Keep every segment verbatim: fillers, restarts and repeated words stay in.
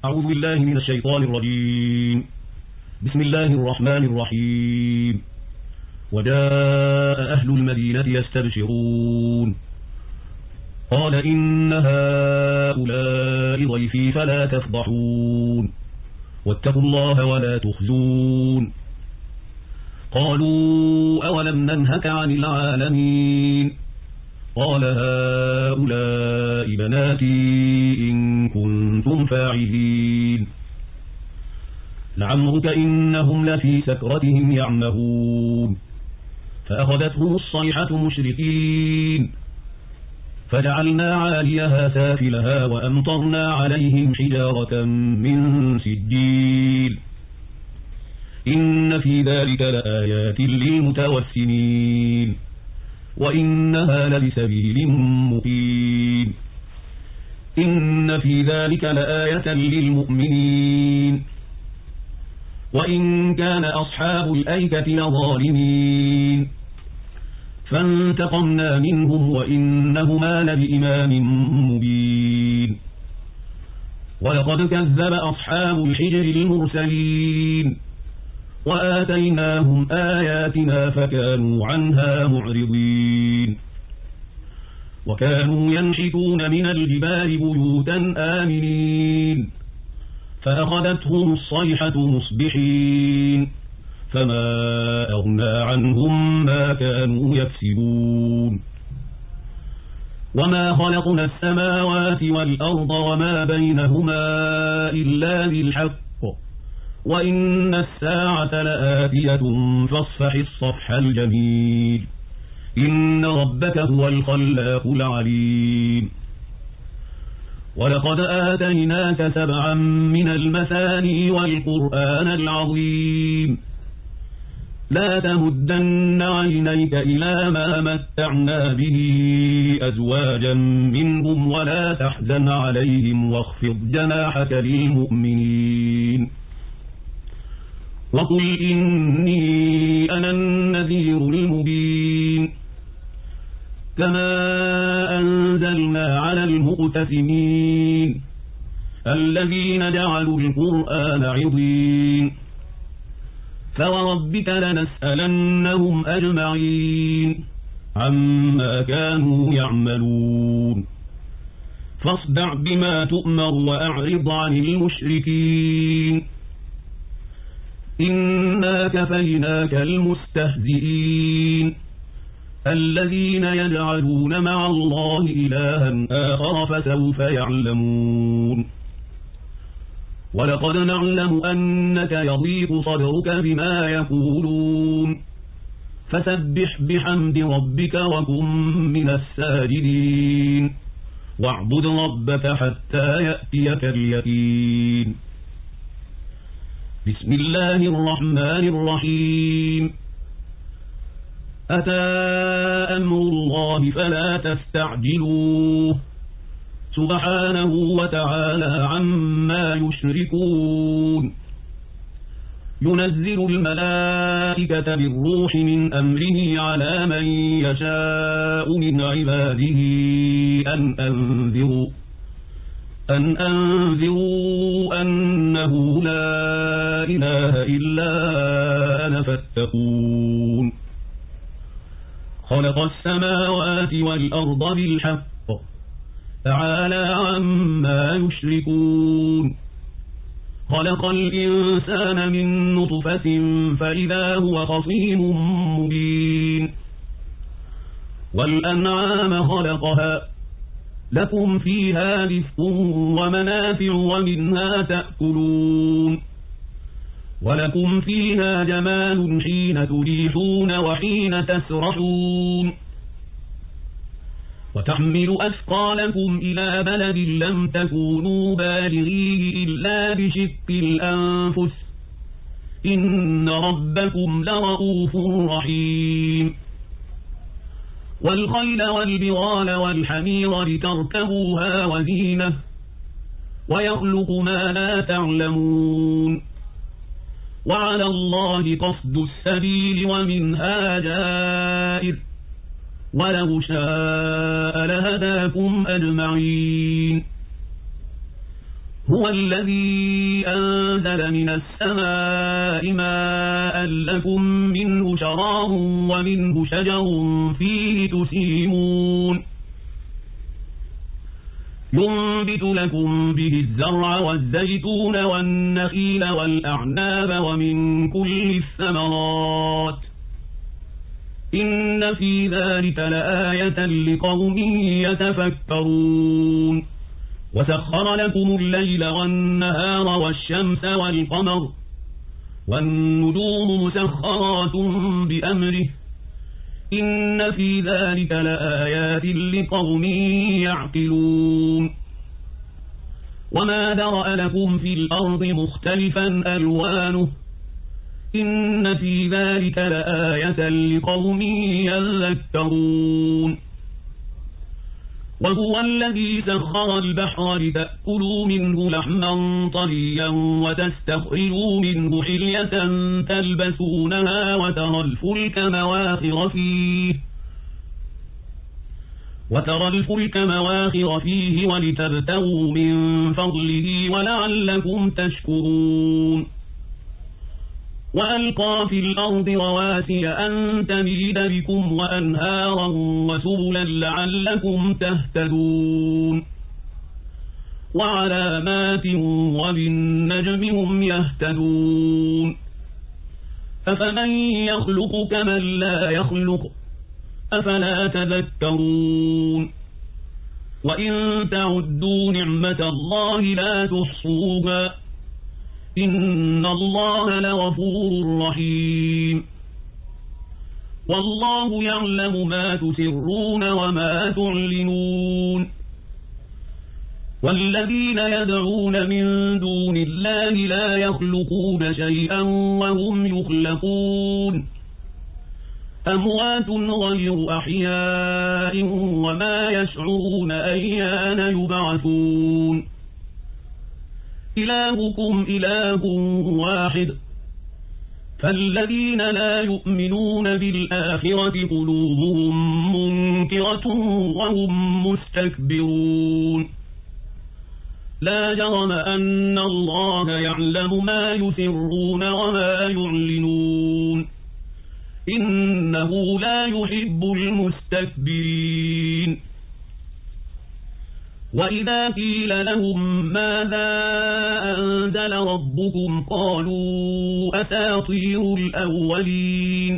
أعوذ بالله من الشيطان الرجيم. بسم الله الرحمن الرحيم. وجاء أهل المدينة يستبشرون قال إن هؤلاء ضيفي فلا تفضحون واتقوا الله ولا تخزون. قالوا أولم ننهك عن العالمين قال هؤلاء بناتي إن كنتم فاعلين. لعمرك إنهم لفي سكرتهم يعمهون فأخذتهم الصيحة مشرقين فجعلنا عاليها سافلها وأمطرنا عليهم حجارة من سجيل إن في ذلك لآيات للمتوسمين وإنها لبسبيل مقيم. إن في ذلك لآية للمؤمنين وإن كان أصحاب الأيكة لظالمين فانتقمنا منهم وإنهما لبإمام مبين. ولقد كذب أصحاب الحجر المرسلين وآتيناهم آياتنا فكانوا عنها معرضين. وكانوا ينحتون من الجبال بيوتا آمنين فأخذتهم الصيحة مصبحين فما أغنى عنهم ما كانوا يكسبون. وما خلقنا السماوات والأرض وما بينهما إلا بالحق وإن الساعة لآتية فاصفح الصفح الجميل إن ربك هو الخلاق العليم. ولقد آتيناك سبعا من المثاني والقرآن العظيم لا تمدن عينيك إلى ما متعنا به أزواجا منهم ولا تحزن عليهم واخفض جناحك للمؤمنين. وقل إني أنا النذير المبين كما أنزلنا على المقتسمين الذين جعلوا القرآن عضين. فوربك لنسألنهم أجمعين عما كانوا يعملون. فاصدع بما تؤمر وأعرض عن المشركين إنا كفيناك المستهزئين الذين يجعلون مع الله إلها آخر فسوف يعلمون. ولقد نعلم أنك يضيق صدرك بما يقولون فسبح بحمد ربك وكن من الساجدين واعبد ربك حتى يأتيك اليقين. بسم الله الرحمن الرحيم. أتى أمر الله فلا تستعجلوه سبحانه وتعالى عما يشركون. ينزل الملائكة بالروح من أمره على من يشاء من عباده أن أنذروا أن أنذروا أنه لا إله إلا أنا فاتقون. خلق السماوات والأرض بالحق تعالى عما يشركون. خلق الإنسان من نطفة فإذا هو خصيم مبين. والأنعام خلقها لكم فيها دفء ومنافع ومنها تأكلون ولكم فيها جمال حين تريحون وحين تسرحون. وتحمل أثقالكم إلى بلد لم تكونوا بالغيه إلا بشق الأنفس إن ربكم لرؤوف رحيم. والخيل والبغال والحمير لتركبوها وزينة ويخلق ما لا تعلمون. وعلى الله قصد السبيل ومنها جائر ولو شاء لهداكم أجمعين. هو الذي أنزل من السماء ماء لكم منه شراب ومنه شجر فيه تسيمون ينبت لكم به الزرع والزيتون والنخيل والأعناب ومن كل الثمرات إن في ذلك لآية لقوم يتفكرون وسخر لكم الليل والنهار والشمس والقمر والنجوم مسخرات بأمره إن في ذلك لآيات لقوم يعقلون وما درأ لكم في الأرض مختلفا ألوانه إن في ذلك لآية لقوم يذكرون وهو الذي سخر البحر لتأكلوا منه لحما طريا وتستخرجوا منه حلية تلبسونها وترى الفلك مواخر فيه وترى الفلك مواخر فيه ولتبتغوا من فضله ولعلكم تشكرون وألقى في الأرض رواسي أن تميد بكم وأنهارا وسبلا لعلكم تهتدون وعلامات وبالنجم هم يهتدون أفمن يخلق كمن لا يخلق أفلا تذكرون وإن تعدوا نعمة الله لا تحصوها إن الله لغفور رحيم والله يعلم ما تسرون وما تعلنون والذين يدعون من دون الله لا يخلقون شيئا وهم يخلقون أموات غير أحياء وما يشعرون أيان يبعثون إلهكم إله واحد فالذين لا يؤمنون بالآخرة قلوبهم منكرة وهم مستكبرون لا جرم أن الله يعلم ما يسرون وما يعلنون إنه لا يحب المستكبرين وإذا قيل لهم ماذا أنزل ربكم قالوا أساطير الأولين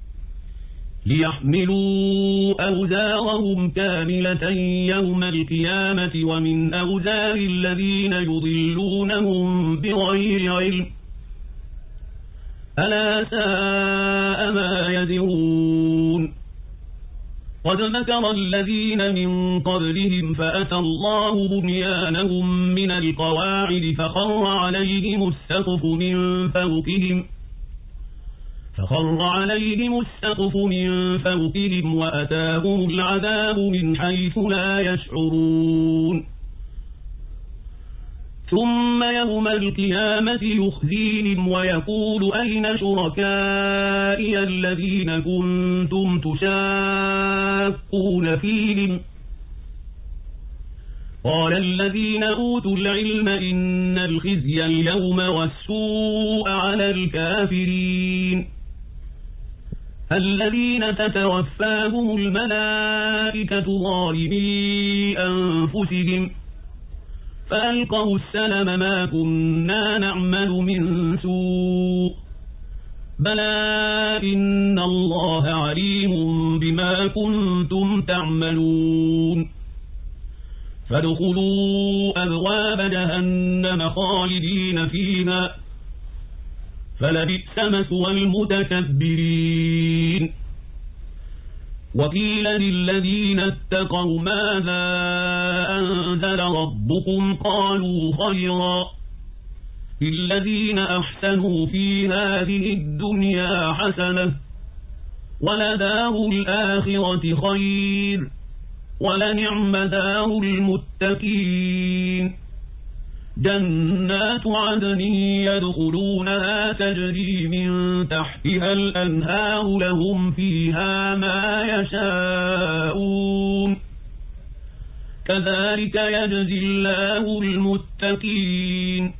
ليحملوا أوزارهم كاملة يوم القيامة ومن أوزار الذين يضلونهم بغير علم ألا ساء ما يزرون قد مكر الذين من قبلهم فأتى الله بنيانهم من القواعد فخر عليهم السقف من فوقهم فخر عليهم السقف من فوقهم وأتاهم العذاب من حيث لا يشعرون ثم يوم القيامة يخزيهم ويقول أين شركائي الذين كنتم تشاقون فيهم قال الذين أوتوا العلم إن الخزي اليوم والسوء على الكافرين الذين تتوفاهم الملائكة ظالمي أنفسهم فألقوا السلم ما كنا نعمل من سوء بلى إن الله عليم بما كنتم تعملون فادخلوا أبواب جهنم خالدين فيها فلبئس مثوى المتكبرين وقيل للذين اتقوا ماذا أنزل ربكم قالوا خيرا للذين أحسنوا في هذه الدنيا حسنة ولدار الآخرة خير ولنعم دار المتقين جنات عدن يدخلونها تجري من تحتها الأنهار لهم فيها ما يشاءون كذلك يجزي الله المتقين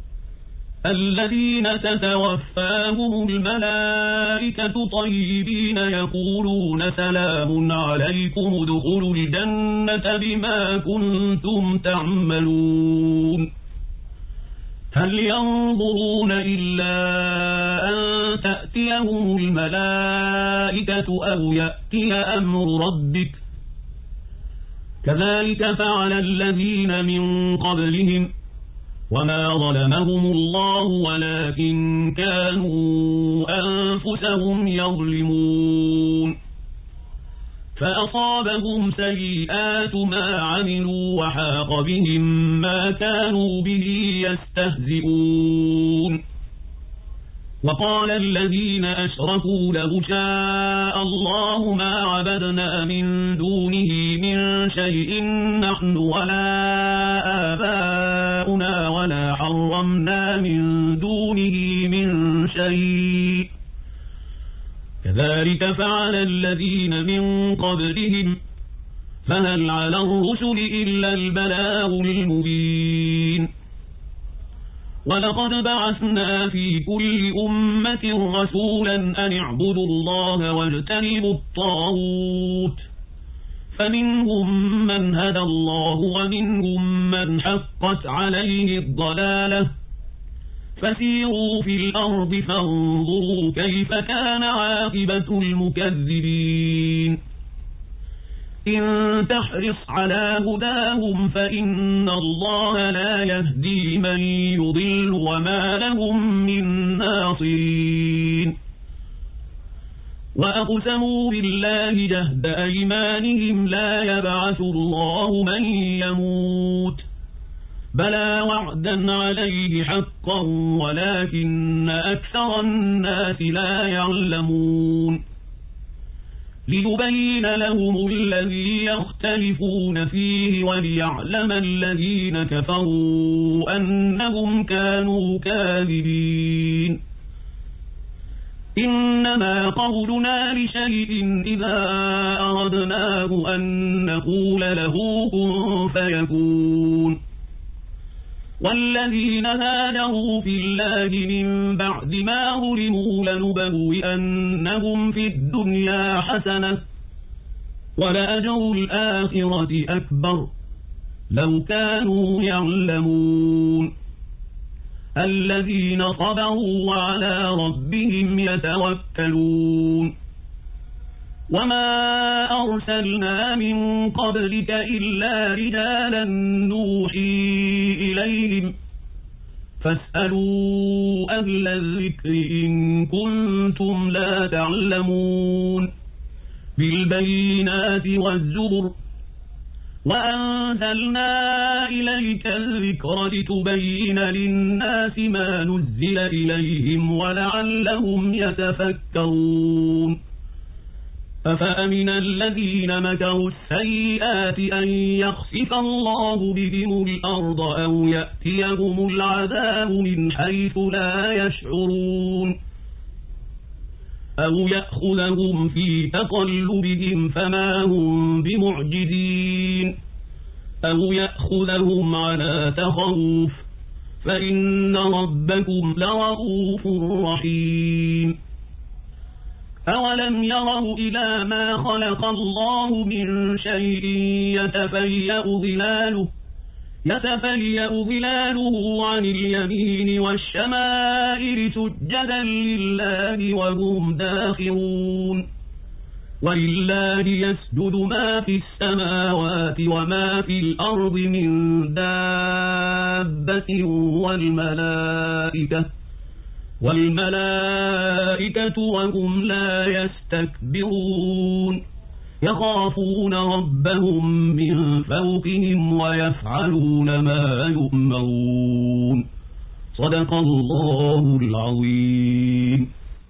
الذين تتوفاهم الملائكة طيبين يقولون سلام عليكم ادخلوا الجنة بما كنتم تعملون هل ينظرون إلا أن تأتيهم الملائكة أو يأتي أمر ربك كذلك فعل الذين من قبلهم وما ظلمهم الله ولكن كانوا أنفسهم يظلمون فأصابهم سيئات ما عملوا وحاق بهم ما كانوا به يستهزئون وقال الذين أشركوا لو شاء الله ما عبدنا من دونه من شيء نحن ولا آباؤنا ولا حرمنا من دونه من شيء كذلك فعل الذين من قبلهم فهل على الرسل إلا البلاغ المبين ولقد بعثنا في كل أمة رسولا أن اعبدوا الله واجتنبوا الطاغوت فمنهم من هدى الله ومنهم من حقت عليه الضلالة فسيروا في الأرض فانظروا كيف كان عاقبة المكذبين إن تحرص على هداهم فإن الله لا يهدي من يضل وما لهم من ناصرين وأقسموا بالله جهد أيمانهم لا يبعث الله من يموت بلى وعدا عليه حقا ولكن أكثر الناس لا يعلمون ليبين لهم الذي يختلفون فيه وليعلم الذين كفروا أنهم كانوا كاذبين إنما قولنا لشيء إذا أردناه أن نقول له كن فيكون والذين هاجروا في الله من بعد ما ظلموا لنبوئنهم في الدنيا حسنة ولأجر الآخرة أكبر لو كانوا يعلمون الذين صبروا وعلى ربهم يتوكلون وما أرسلنا من قبلك إلا رجالا نوحي إليهم فاسألوا أهل الذكر إن كنتم لا تعلمون بالبينات والزبر وأنزلنا إليك الذكر لتبين للناس ما نزل إليهم ولعلهم يتفكرون أفأمن الذين مكروا السيئات أن يخسف الله بهم الأرض أو يأتيهم العذاب من حيث لا يشعرون أو يأخذهم في تقلبهم فما هم بمعجزين أو يأخذهم على تخوف فإن ربكم لرؤوف رحيم أولم يروا إلى ما خلق الله من شيء يتفيأ ظلاله يتفيأ ظلاله عن اليمين والشمائل سجدا لله وهم داخرون ولله يسجد ما في السماوات وما في الأرض من دابة والملائكة والملائكة وهم لا يستكبرون يخافون ربهم من فوقهم ويفعلون ما يؤمرون صدق الله العظيم.